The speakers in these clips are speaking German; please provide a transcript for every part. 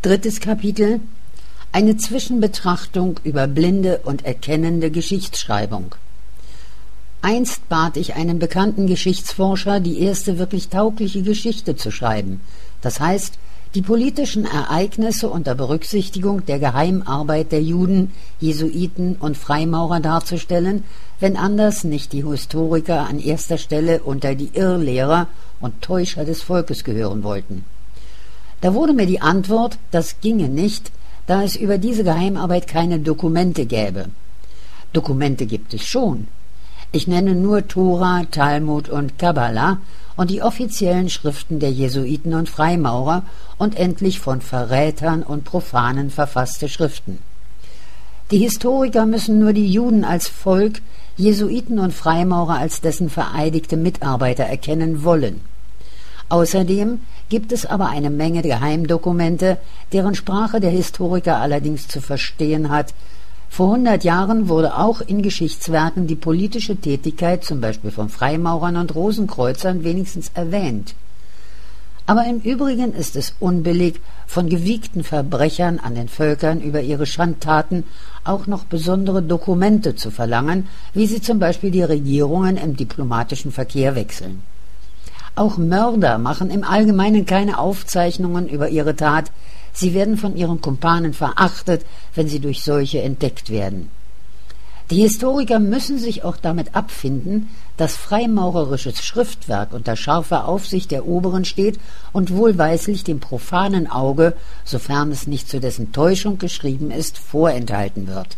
Drittes Kapitel: Eine Zwischenbetrachtung über blinde und erkennende Geschichtsschreibung. Einst bat ich einen bekannten Geschichtsforscher, die erste wirklich taugliche Geschichte zu schreiben, das heißt, die politischen Ereignisse unter Berücksichtigung der Geheimarbeit der Juden, Jesuiten und Freimaurer darzustellen, wenn anders nicht die Historiker an erster Stelle unter die Irrlehrer und Täuscher des Volkes gehören wollten. Da wurde mir die Antwort, das ginge nicht, da es über diese Geheimarbeit keine Dokumente gäbe. Dokumente gibt es schon. Ich nenne nur Tora, Talmud und Kabbala und die offiziellen Schriften der Jesuiten und Freimaurer und endlich von Verrätern und Profanen verfasste Schriften. Die Historiker müssen nur die Juden als Volk, Jesuiten und Freimaurer als dessen vereidigte Mitarbeiter erkennen wollen. Außerdem gibt es aber eine Menge Geheimdokumente, deren Sprache der Historiker allerdings zu verstehen hat. Vor 100 Jahren wurde auch in Geschichtswerken die politische Tätigkeit zum Beispiel von Freimaurern und Rosenkreuzern wenigstens erwähnt. Aber im Übrigen ist es unbillig, von gewiegten Verbrechern an den Völkern über ihre Schandtaten auch noch besondere Dokumente zu verlangen, wie sie zum Beispiel die Regierungen im diplomatischen Verkehr wechseln. Auch Mörder machen im Allgemeinen keine Aufzeichnungen über ihre Tat, sie werden von ihren Kumpanen verachtet, wenn sie durch solche entdeckt werden. Die Historiker müssen sich auch damit abfinden, dass freimaurerisches Schriftwerk unter scharfer Aufsicht der Oberen steht und wohlweislich dem profanen Auge, sofern es nicht zu dessen Täuschung geschrieben ist, vorenthalten wird.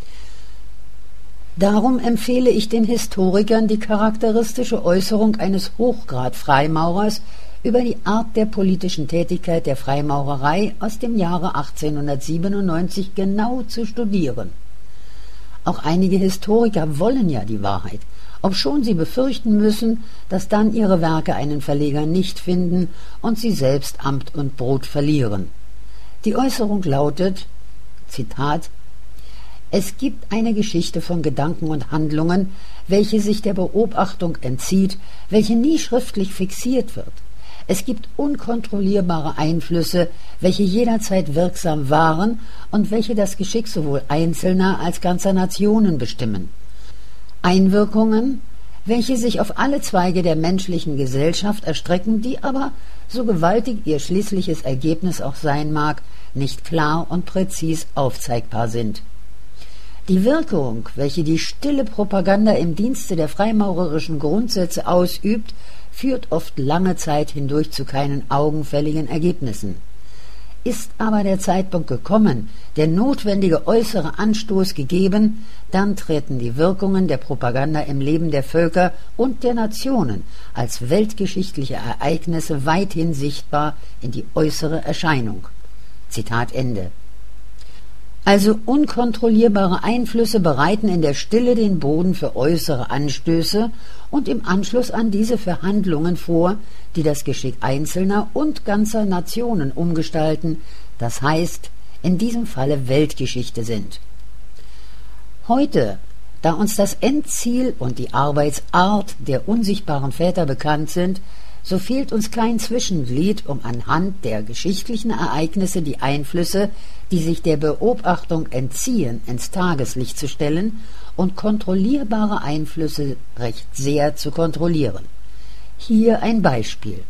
Darum empfehle ich den Historikern die charakteristische Äußerung eines Hochgrad-Freimaurers über die Art der politischen Tätigkeit der Freimaurerei aus dem Jahre 1897 genau zu studieren. Auch einige Historiker wollen ja die Wahrheit, obschon sie befürchten müssen, dass dann ihre Werke einen Verleger nicht finden und sie selbst Amt und Brot verlieren. Die Äußerung lautet, Zitat: Es gibt eine Geschichte von Gedanken und Handlungen, welche sich der Beobachtung entzieht, welche nie schriftlich fixiert wird. Es gibt unkontrollierbare Einflüsse, welche jederzeit wirksam waren und welche das Geschick sowohl einzelner als ganzer Nationen bestimmen. Einwirkungen, welche sich auf alle Zweige der menschlichen Gesellschaft erstrecken, die aber, so gewaltig ihr schließliches Ergebnis auch sein mag, nicht klar und präzis aufzeigbar sind. Die Wirkung, welche die stille Propaganda im Dienste der freimaurerischen Grundsätze ausübt, führt oft lange Zeit hindurch zu keinen augenfälligen Ergebnissen. Ist aber der Zeitpunkt gekommen, der notwendige äußere Anstoß gegeben, dann treten die Wirkungen der Propaganda im Leben der Völker und der Nationen als weltgeschichtliche Ereignisse weithin sichtbar in die äußere Erscheinung. Zitat Ende. Also unkontrollierbare Einflüsse bereiten in der Stille den Boden für äußere Anstöße und im Anschluss an diese für Handlungen vor, die das Geschick einzelner und ganzer Nationen umgestalten, das heißt, in diesem Falle Weltgeschichte sind. Heute, da uns das Endziel und die Arbeitsart der unsichtbaren Väter bekannt sind, so fehlt uns kein Zwischenglied, um anhand der geschichtlichen Ereignisse die Einflüsse, die sich der Beobachtung entziehen, ins Tageslicht zu stellen und kontrollierbare Einflüsse recht sehr zu kontrollieren. Hier ein Beispiel.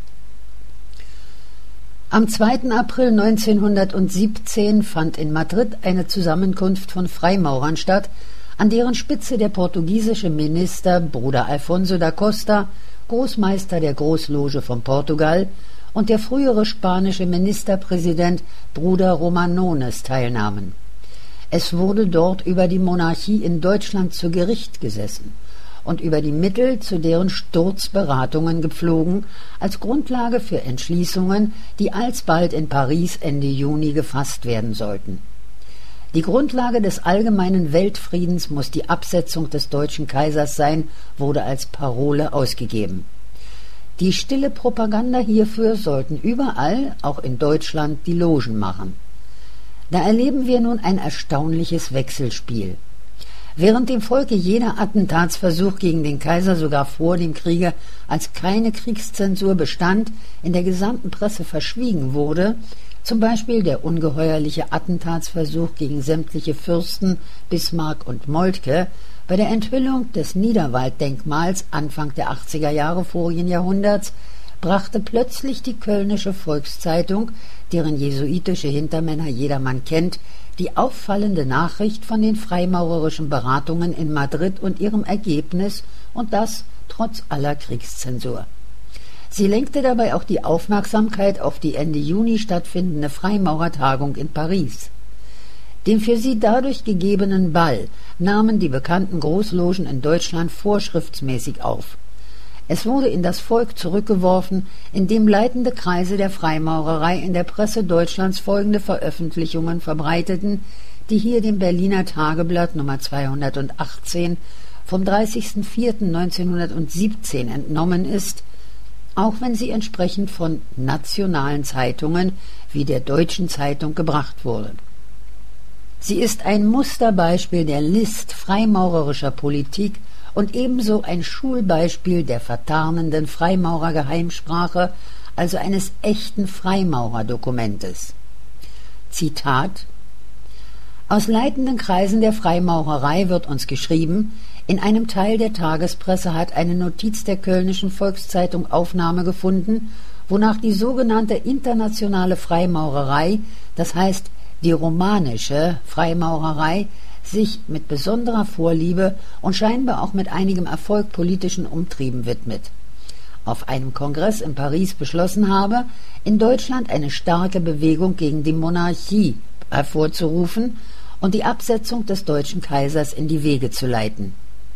Am 2. April 1917 fand in Madrid eine Zusammenkunft von Freimaurern statt, an deren Spitze der portugiesische Minister Bruder Alfonso da Costa, Großmeister der Großloge von Portugal, und der frühere spanische Ministerpräsident Bruder Romanones teilnahmen. Es wurde dort über die Monarchie in Deutschland zu Gericht gesessen und über die Mittel zu deren Sturz Beratungen gepflogen, als Grundlage für Entschließungen, die alsbald in Paris Ende Juni gefasst werden sollten. Die Grundlage des allgemeinen Weltfriedens muss die Absetzung des deutschen Kaisers sein, wurde als Parole ausgegeben. Die stille Propaganda hierfür sollten überall, auch in Deutschland, die Logen machen. Da erleben wir nun ein erstaunliches Wechselspiel. Während dem Volke jeder Attentatsversuch gegen den Kaiser sogar vor dem Kriege als keine Kriegszensur bestand, in der gesamten Presse verschwiegen wurde, Zum Beispiel der ungeheuerliche Attentatsversuch gegen sämtliche Fürsten Bismarck und Moltke bei der Enthüllung des Niederwalddenkmals Anfang der 80er Jahre vorigen Jahrhunderts brachte plötzlich die Kölnische Volkszeitung, deren jesuitische Hintermänner jedermann kennt, die auffallende Nachricht von den freimaurerischen Beratungen in Madrid und ihrem Ergebnis, und das trotz aller Kriegszensur. Sie lenkte dabei auch die Aufmerksamkeit auf die Ende Juni stattfindende Freimaurertagung in Paris. Den für sie dadurch gegebenen Ball nahmen die bekannten Großlogen in Deutschland vorschriftsmäßig auf. Es wurde in das Volk zurückgeworfen, indem leitende Kreise der Freimaurerei in der Presse Deutschlands folgende Veröffentlichungen verbreiteten, die hier dem Berliner Tageblatt Nummer 218 vom 30.04.1917 entnommen ist, auch wenn sie entsprechend von nationalen Zeitungen wie der Deutschen Zeitung gebracht wurde. Sie ist ein Musterbeispiel der List freimaurerischer Politik und ebenso ein Schulbeispiel der vertarnenden Freimaurergeheimsprache, also eines echten Freimaurerdokumentes. Zitat: Aus leitenden Kreisen der Freimaurerei wird uns geschrieben, in einem Teil der Tagespresse hat eine Notiz der Kölnischen Volkszeitung Aufnahme gefunden, wonach die sogenannte internationale Freimaurerei, das heißt die romanische Freimaurerei, sich mit besonderer Vorliebe und scheinbar auch mit einigem Erfolg politischen Umtrieben widmet. Auf einem Kongress in Paris beschlossen habe, in Deutschland eine starke Bewegung gegen die Monarchie hervorzurufen und die Absetzung des deutschen Kaisers in die Wege zu leiten.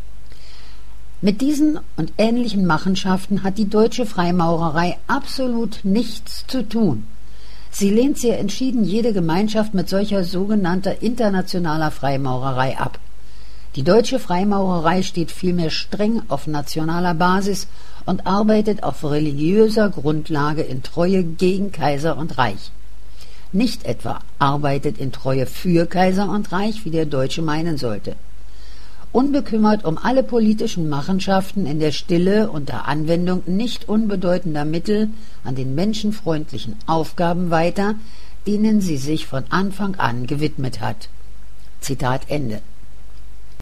Mit diesen und ähnlichen Machenschaften hat die deutsche Freimaurerei absolut nichts zu tun. Sie lehnt sehr entschieden jede Gemeinschaft mit solcher sogenannter internationaler Freimaurerei ab. Die deutsche Freimaurerei steht vielmehr streng auf nationaler Basis und arbeitet auf religiöser Grundlage in Treue gegen Kaiser und Reich. Nicht etwa arbeitet in Treue für Kaiser und Reich, wie der Deutsche meinen sollte. Unbekümmert um alle politischen Machenschaften in der Stille unter Anwendung nicht unbedeutender Mittel an den menschenfreundlichen Aufgaben weiter, denen sie sich von Anfang an gewidmet hat. Zitat Ende.